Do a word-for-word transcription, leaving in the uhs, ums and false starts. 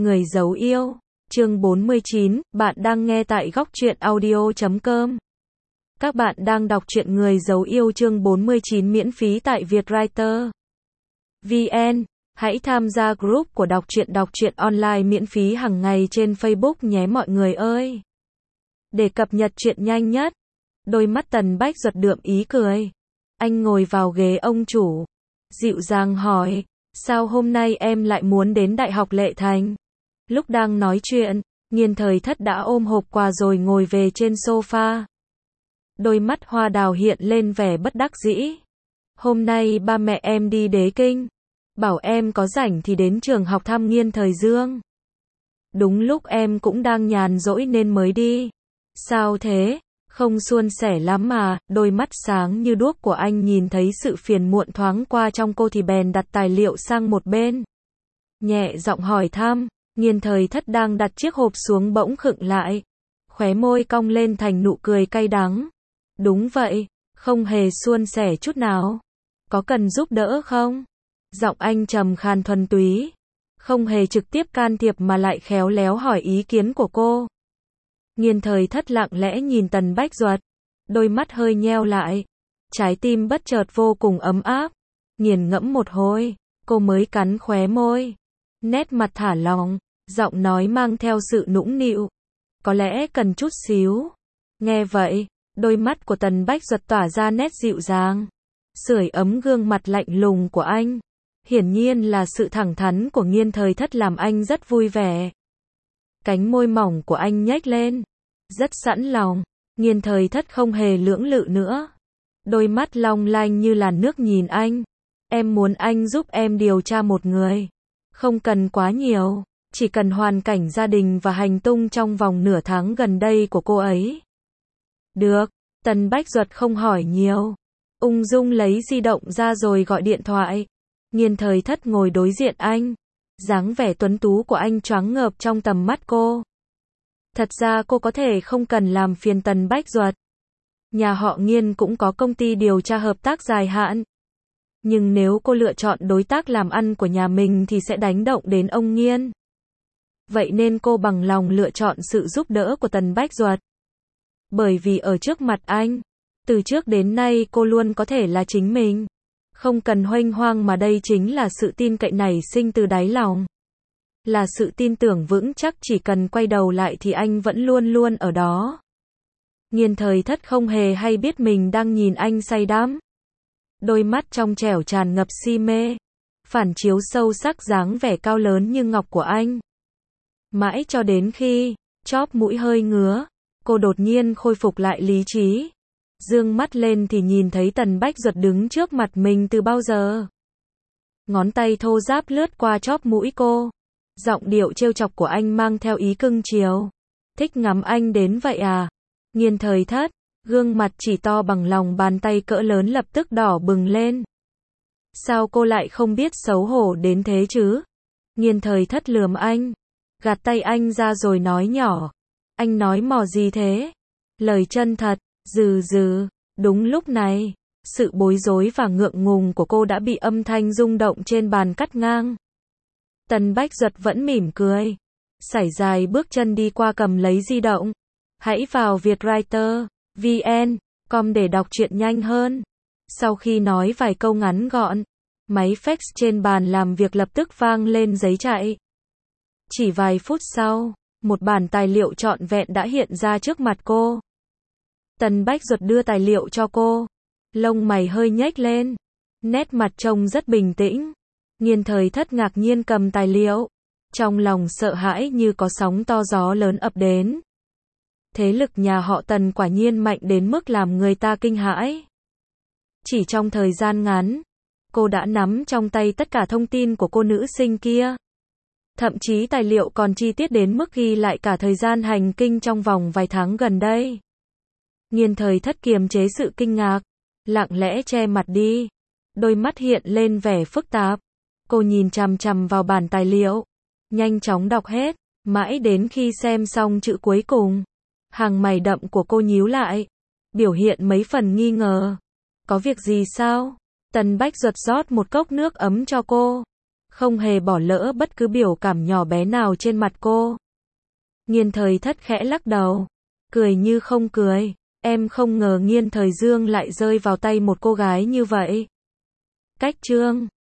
Người giấu yêu, chương bốn mươi chín, bạn đang nghe tại góc truyện audio chấm com. Các bạn đang đọc truyện Người giấu yêu chương bốn mươi chín miễn phí tại Vietwriter chấm vn. Hãy tham gia group của đọc truyện đọc truyện online miễn phí hàng ngày trên Facebook nhé mọi người ơi. Để cập nhật truyện nhanh nhất. Đôi mắt Tần Bách Duật đượm ý cười. Anh ngồi vào ghế ông chủ, dịu dàng hỏi, sao hôm nay em lại muốn đến Đại học Lệ Thành? Lúc đang nói chuyện, Nghiên Thời Thất đã ôm hộp quà rồi ngồi về trên sofa. Đôi mắt hoa đào hiện lên vẻ bất đắc dĩ. Hôm nay ba mẹ em đi Đế Kinh, bảo em có rảnh thì đến trường học thăm Nghiên Thời Dương. Đúng lúc em cũng đang nhàn rỗi nên mới đi. Sao thế? Không suôn sẻ lắm mà. Đôi mắt sáng như đuốc của anh nhìn thấy sự phiền muộn thoáng qua trong cô thì bèn đặt tài liệu sang một bên. Nhẹ giọng hỏi thăm. Nghiên Thời Thất đang đặt chiếc hộp xuống bỗng khựng lại. Khóe môi cong lên thành nụ cười cay đắng. Đúng vậy, không hề suôn sẻ chút nào. Có cần giúp đỡ không? Giọng anh trầm khàn thuần túy. Không hề trực tiếp can thiệp mà lại khéo léo hỏi ý kiến của cô. Nghiên Thời Thất lặng lẽ nhìn Tần Bách Duật. Đôi mắt hơi nheo lại. Trái tim bất chợt vô cùng ấm áp. Nghiền ngẫm một hồi, cô mới cắn khóe môi. Nét mặt thả lỏng, giọng nói mang theo sự nũng nịu. Có lẽ cần chút xíu. Nghe vậy, đôi mắt của Tần Bách Duật tỏa ra nét dịu dàng. Sưởi ấm gương mặt lạnh lùng của anh. Hiển nhiên là sự thẳng thắn của Nghiên Thời Thất làm anh rất vui vẻ. Cánh môi mỏng của anh nhếch lên. Rất sẵn lòng. Nghiên Thời Thất không hề lưỡng lự nữa. Đôi mắt long lanh như làn nước nhìn anh. Em muốn anh giúp em điều tra một người. Không cần quá nhiều. Chỉ cần hoàn cảnh gia đình và hành tung trong vòng nửa tháng gần đây của cô ấy. Được. Tần Bách Duật không hỏi nhiều. Ung dung lấy di động ra rồi gọi điện thoại. Nghiên Thời Thất ngồi đối diện anh. Dáng vẻ tuấn tú của anh choáng ngợp trong tầm mắt cô. Thật ra cô có thể không cần làm phiền Tần Bách Duật. Nhà họ Nghiên cũng có công ty điều tra hợp tác dài hạn. Nhưng nếu cô lựa chọn đối tác làm ăn của nhà mình thì sẽ đánh động đến ông Nghiên. Vậy nên cô bằng lòng lựa chọn sự giúp đỡ của Tần Bách Duật. Bởi vì ở trước mặt anh, từ trước đến nay cô luôn có thể là chính mình. Không cần huênh hoang mà đây chính là sự tin cậy nảy sinh từ đáy lòng. Là sự tin tưởng vững chắc chỉ cần quay đầu lại thì anh vẫn luôn luôn ở đó. Nghiên Thời Thất không hề hay biết mình đang nhìn anh say đắm. Đôi mắt trong trẻo tràn ngập si mê. Phản chiếu sâu sắc dáng vẻ cao lớn như ngọc của anh. Mãi cho đến khi, chóp mũi hơi ngứa, cô đột nhiên khôi phục lại lý trí. Dương mắt lên thì nhìn thấy Tần Bách Duật đứng trước mặt mình từ bao giờ. Ngón tay thô ráp lướt qua chóp mũi cô. Giọng điệu trêu chọc của anh mang theo ý cưng chiều. Thích ngắm anh đến vậy à? Nghiên Thời Thất, gương mặt chỉ to bằng lòng bàn tay cỡ lớn lập tức đỏ bừng lên. Sao cô lại không biết xấu hổ đến thế chứ? Nghiên Thời Thất lườm anh. Gạt tay anh ra rồi nói nhỏ. Anh nói mò gì thế? Lời chân thật, dừ dừ. Đúng lúc này, sự bối rối và ngượng ngùng của cô đã bị âm thanh rung động trên bàn cắt ngang. Tần Bách Duật vẫn mỉm cười. Sải dài bước chân đi qua cầm lấy di động. Hãy vào Vietwriter chấm vn com để đọc truyện nhanh hơn. Sau khi nói vài câu ngắn gọn, máy fax trên bàn làm việc lập tức vang lên giấy chạy. Chỉ vài phút sau, một bản tài liệu trọn vẹn đã hiện ra trước mặt cô. Tần Bách Duật đưa tài liệu cho cô. Lông mày hơi nhếch lên. Nét mặt trông rất bình tĩnh. Nghiên Thời Thất ngạc nhiên cầm tài liệu. Trong lòng sợ hãi như có sóng to gió lớn ập đến. Thế lực nhà họ Tần quả nhiên mạnh đến mức làm người ta kinh hãi. Chỉ trong thời gian ngắn, cô đã nắm trong tay tất cả thông tin của cô nữ sinh kia. Thậm chí tài liệu còn chi tiết đến mức ghi lại cả thời gian hành kinh trong vòng vài tháng gần đây. Nghiên Thời Thất kiềm chế sự kinh ngạc, lặng lẽ che mặt đi. Đôi mắt hiện lên vẻ phức tạp. Cô nhìn chằm chằm vào bản tài liệu, nhanh chóng đọc hết, mãi đến khi xem xong chữ cuối cùng. Hàng mày đậm của cô nhíu lại, biểu hiện mấy phần nghi ngờ. Có việc gì sao? Tần Bách Duật rót một cốc nước ấm cho cô. không hề bỏ lỡ bất cứ biểu cảm nhỏ bé nào trên mặt cô. Nghiên Thời Thất khẽ lắc đầu, cười như không cười. Em không ngờ Nghiên Thời Dương lại rơi vào tay một cô gái như vậy. Cách Trương